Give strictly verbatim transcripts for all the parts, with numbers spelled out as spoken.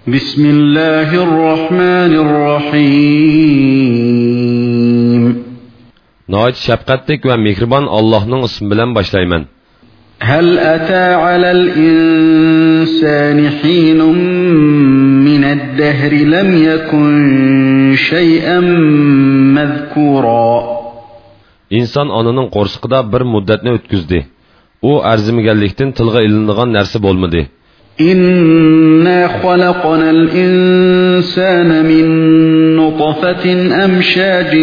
بسم الله الرحمن الرحيم. نهايت شفقتlik ve mehriban Allah'ın ismi bilen başlayman. هل أتى على الإنسان حين من الدهر لم يكن شيئا مذكورا. İnsan ananın qorsqida bir muddatni o'tkazdi. U arzimaganlikdan tilga ilinadigan narsa bo'lmadi. إنا خلقنا الإنسان من نطفة أمشاج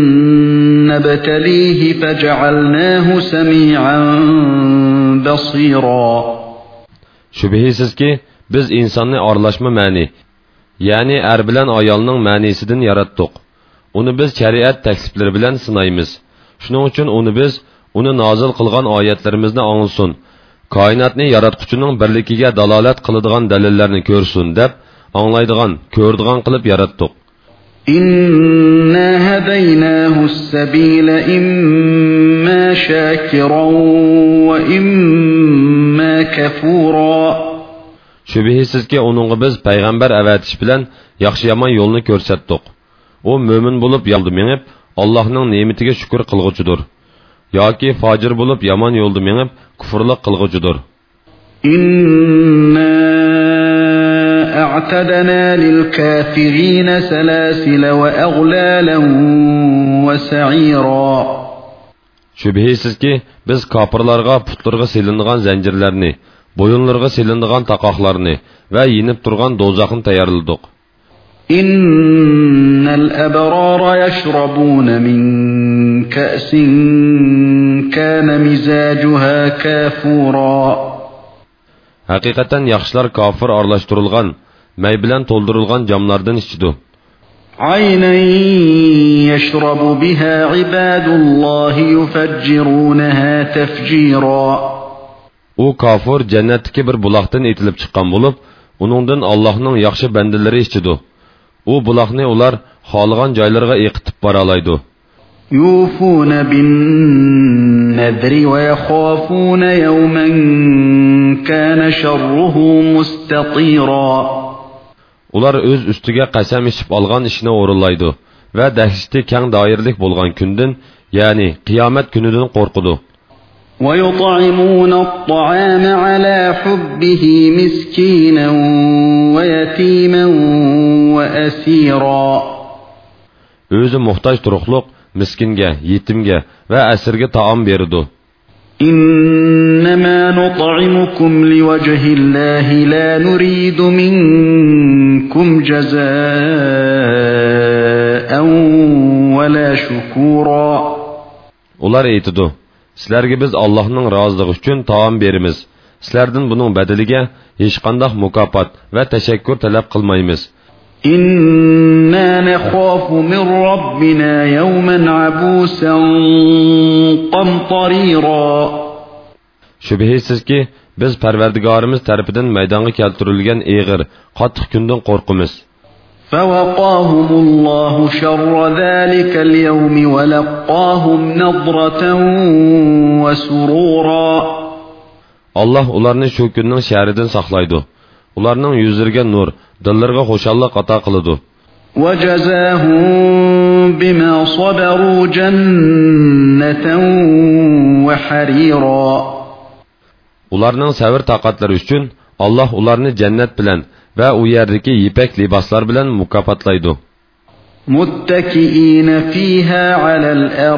نبتليه فجعلناه سميعا بصيرا. Şübihisiz ki biz insanı arlaşma mani, yani er bilen ayalının manisidan yarattık. Onu biz şeriat teklifleri bilen sınayımız. Şunun için onu biz, onu nazil kılgan ayetlerimizde anılsın. Kainatni yaratquchining birligiga dalolat qiladigan dalillarni ko'rsin deb anglaydigan, ko'rdigan qilib yaratdik. Inna hadaynahu-s-sabila imma shakiran va imma kafura. Şübihsizki onunğa biz payg'ambar avatish bilan yaxshi yomon yo'lni ko'rsatdik. U mo'min bo'lib yo'lda menib, Allohning ne'matiga shukr qilg'uchidir. yoki fojir bo'lib yomon yo'lda menib kufrlik qilg'uchidir. Inna a'tadna lil-kafirin salasila va aghlalan va sa'ira. Şübihsizki biz kafirlarga putlarga silinadigan zanjirlarni, bo'yinlarga silinadigan taqoqlarni va yinib turgan do'zaxni tayyorladik. إن الأبرار يشربون من كأس كان مزاجها كافورا. Hakikaten yaxshilar kafir aralashtirilgan, may bilan to'ldirilgan jamlardan ichidi. عينا يشرب بها عباد الله يفجرونها تفجيرا. U kafir jannatdagi bir buloqdan etilib chiqqan bo'lib, uningdan Allohning yaxshi bandalari ichidi. U buloqni ular xohlagan joylarga eqitib bora oladi. يوفون بالنذر ويخافون يوما كان شره مستطيرا. Ular öz üstüge qasam ichib olgan ishni o'rinlaydi va dahshati keng doirlik bo'lgan kundan, ya'ni qiyomat kunidan qo'rqidi. ويطعمون الطعام على حبه مسكينا ويتيما وأسيرا. Özü muhtaç turuqluq miskinge, yetimge ve esirge taam berdi. إنما نطعمكم لوجه الله لا نريد منكم جزاء ولا شكورا. Ular aytidi: Sizlarga biz Allohning roziligi uchun taom beramiz. Sizlardan buning badaliga hech qanday mukofot va tashakkur talab qilmaymiz. إنا نخاف من ربنا يوما عبوسا قمطريرا. Şübihsiz ki biz Parvardigorimiz tarafidan maydonga keltirilgan eg'ir, qattiq kundan qo'rqamiz. فوقاهم الله شر ذلك اليوم ولقاهم نضرة وسرورا. Allah ularni shu kunning sharidan saqlaydi. Ularning yuzlariga nur, dillarga xo'shallik ato qiladi. وجزاهم بما صبروا جنة وحريرا. Ularning sabr taqatlari uchun Allah ularni jannat bilan va u yerdagi ipak liboslar bilan mukofotlaydi. متكئين فيها على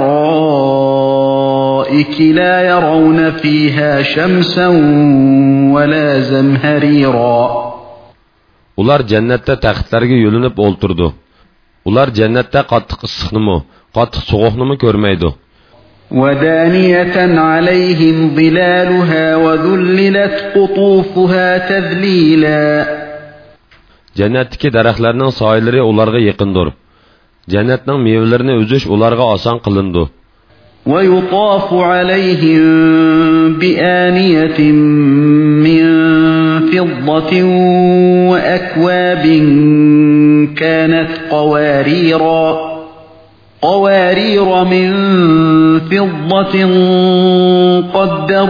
الأرائك لا يرون فيها شمسا ولا زمهريرا. Ular jannatda taxtlarga yo'linib o'ltirdi. Ular jannatda qattiq issiqnimi, qattiq sovuqnimi ko'rmaydi. ودانية عليهم ظلالها وذللت قطوفها تذليلا. Jannatdagi daraxtlarning soyalari ularga yaqindir. Jannatning mevalarini uzish ularga oson qilindi. ويطاف عليهم بآنية من فضة وأكواب كانت قواريرا قوارير من فضة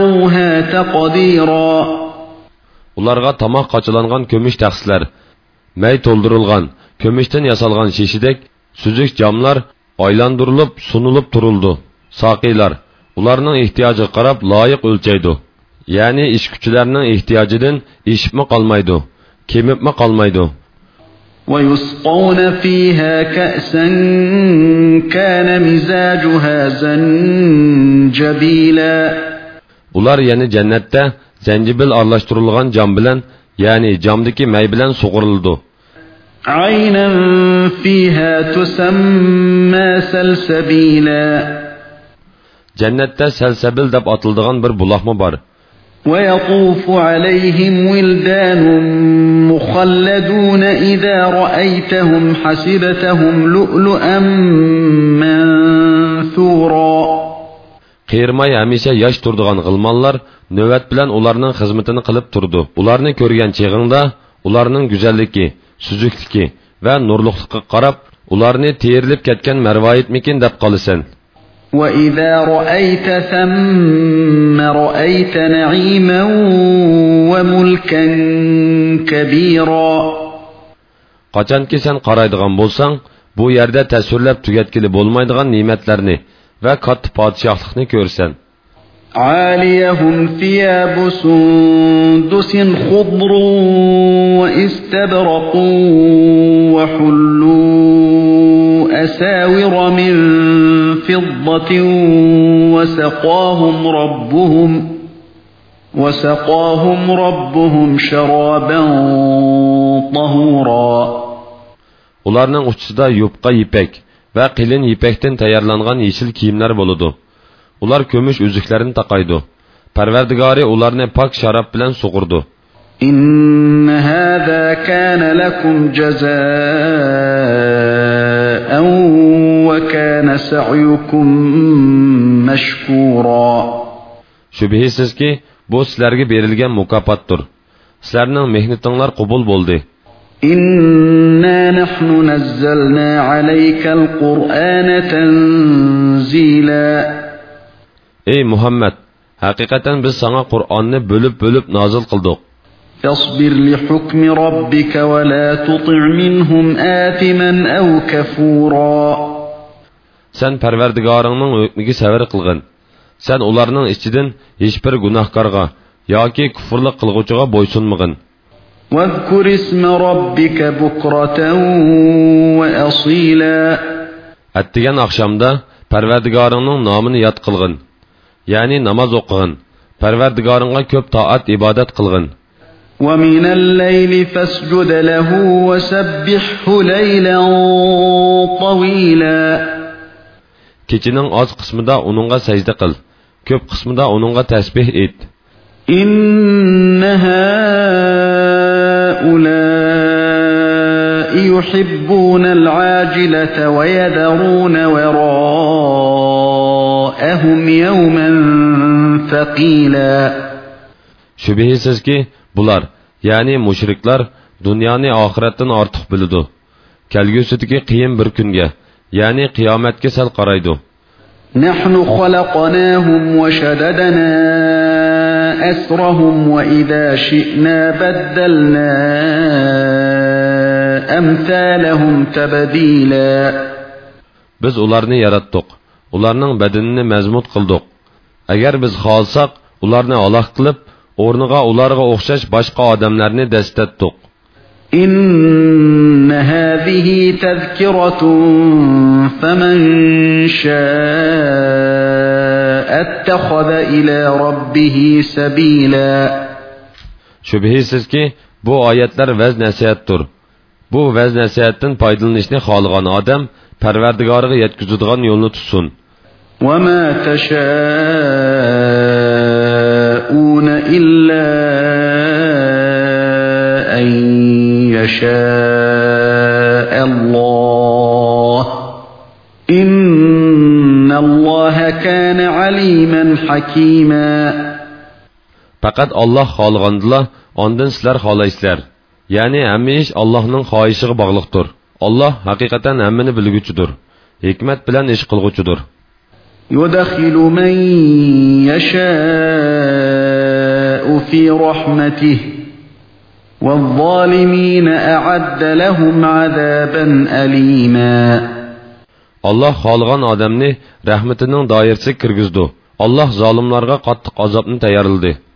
قدروها تقديرا. Ularga tamoq qachilangan kömüş taxsizlar, may to'ldirilgan, ko'mishdan yasalgan shishidek suzuk jamlar aylandirilib, sunulib turildi. Soqiylar ularning ehtiyojiga qarab loyiq o'lchaydi. Ya'ni ish kuchilarining ehtiyojidan ishibmi qolmaydi, kemibmi qolmaydi. ويسقون فيها كأسا كان مزاجها زنجبيلا. Ular yani cennette zencibil aralashtirilgan cam bilen yani camdaki may bilen sug'urildi. عينا فيها تسمى سلسبيلا. Cennette selsebil deb atıldıgan bir bulaqmı var. ويطوف عليهم ولدان مخلدون إذا رأيتهم حسبتهم لؤلؤا منثورا. Qiyirmay hamisha yosh turdigan g'ilmonlar navbat bilan ularning xizmatini qilib turdi. Ularni ko'rgan cheg'ingda ularning go'zalligi, suzukligi va nurliqligiga qarab ularni terilib ketgan marvoyitmikin deb qolasan. وَإِذَا رَأَيْتَ ثَمَّ رَأَيْتَ نَعِيمًا وَمُلْكًا كَبِيرًا. Qachonki sen qaraydigan bo'lsang, bu yerda tasvirlab tugatkili bo'lmaydigan ne'matlarni va katta podshohlikni ko'rsan. عَالِيَهُمْ ثِيَابُ سُندُسٍ خُضْرٌ وَإِسْتَبْرَقٌ وَحُلُّوا أَسَاوِرَ مِنْ فِضَّةٍ وَسَقَاهُمْ رَبُّهُمْ وَسَقَاهُمْ رَبُّهُمْ شَرَابًا طَهُورًا. Ularning uchida yupqa ipek va qilin ipekdan tayyorlangan yeşil kiyimlar bo'ladi. Ular kömüş üzüklarini taqaydı. Parvardigori ularni pak şarap bilan sug'urdi. İnne hâzâ kâne lekum cezâen ve kâne sa'yukum meşkûrâ. Şübihisiz ki bu sizlerge berilgen mukaffatdır. Sizlerning mehnetinglar qabul bo'ldi. İnna nahnu nazzalna aleykel Qur'âne tenzîlâ. Ey Muhammed, hakikaten biz sana Kur'an'ı bölüp bölüp nazil kıldık. فاصبر لحكم ربك ولا تطع منهم آثما أو كفورا. Sen perverdigarının hükmüge sever kılgın. Sen onlarının içinden hiçbir günahkarga, yoki küfürlük kılgıcıga boysunmagın. واذكر اسم ربك بكرة وأصيلا. Ettigen akşamda perverdigarının namını yad kılgın. Yani namaz okuyun. Perverdigarına köp taat ibadet kılgın. وَمِنَ اللَّيْلِ فَاسْجُدْ لَهُ وَسَبِّحْهُ لَيْلًا طَوِيلًا. Keçinin az kısmında onunla secde kıl. Köp kısmında onunla tesbih et. إِنَّ هَؤُلَاءِ يُحِبُّونَ الْعَاجِلَةَ وَيَذَرُونَ وَرَاءَهُمْ يَوْمًا ثَقِيلًا. Şübihisiz ki bular, yani müşrikler, dünyani ahiretten artık bilidu. Kelgüsüdeki kıyım bir günge, yani kıyametke sel qaraydu. نَحْنُ خَلَقْنَاهُمْ وَشَدَدْنَا أَسْرَهُمْ وَإِذَا شِئْنَا بَدَّلْنَا أَمْثَالَهُمْ تَبْدِيلًا. Biz ularni yarattık, ularning bedenini mezmut kıldık. Eğer biz xalsak, ularni alah qilib, o'rniga ularga o'xshash boshqa odamlarni dastatdik. إن هذه تذكرة فمن شاء اتخذ إلى ربه سبيلا. Şübihisiz ki bu ayetler vaz nasihattir. Bu vaz nasihatdan foydalanishni xohlagan odam Parvardigoriga yetkazadigan yo'lni tutsin. وما تشاءون إلا أن يشاء الله إن الله كان عليما حكيما. Faqat Allah xohlagandilar, ondan sizlar xohlaysizlar. Ya'ni hamma ish Allohning xohishiga bog'liqdir. Allah haqiqatan hammani bilguchidir. Hikmat bilan ish qilguchidir. يدخل من يشاء في رحمته وَالظَّالِمِينَ أَعَدَّ لَهُمْ عَذَابًا أَلِيمًا. Allah xalqan adamni rahmetining doirasiga kirgizdi. Allah zolimlarga qattiq azobni tayyorladi.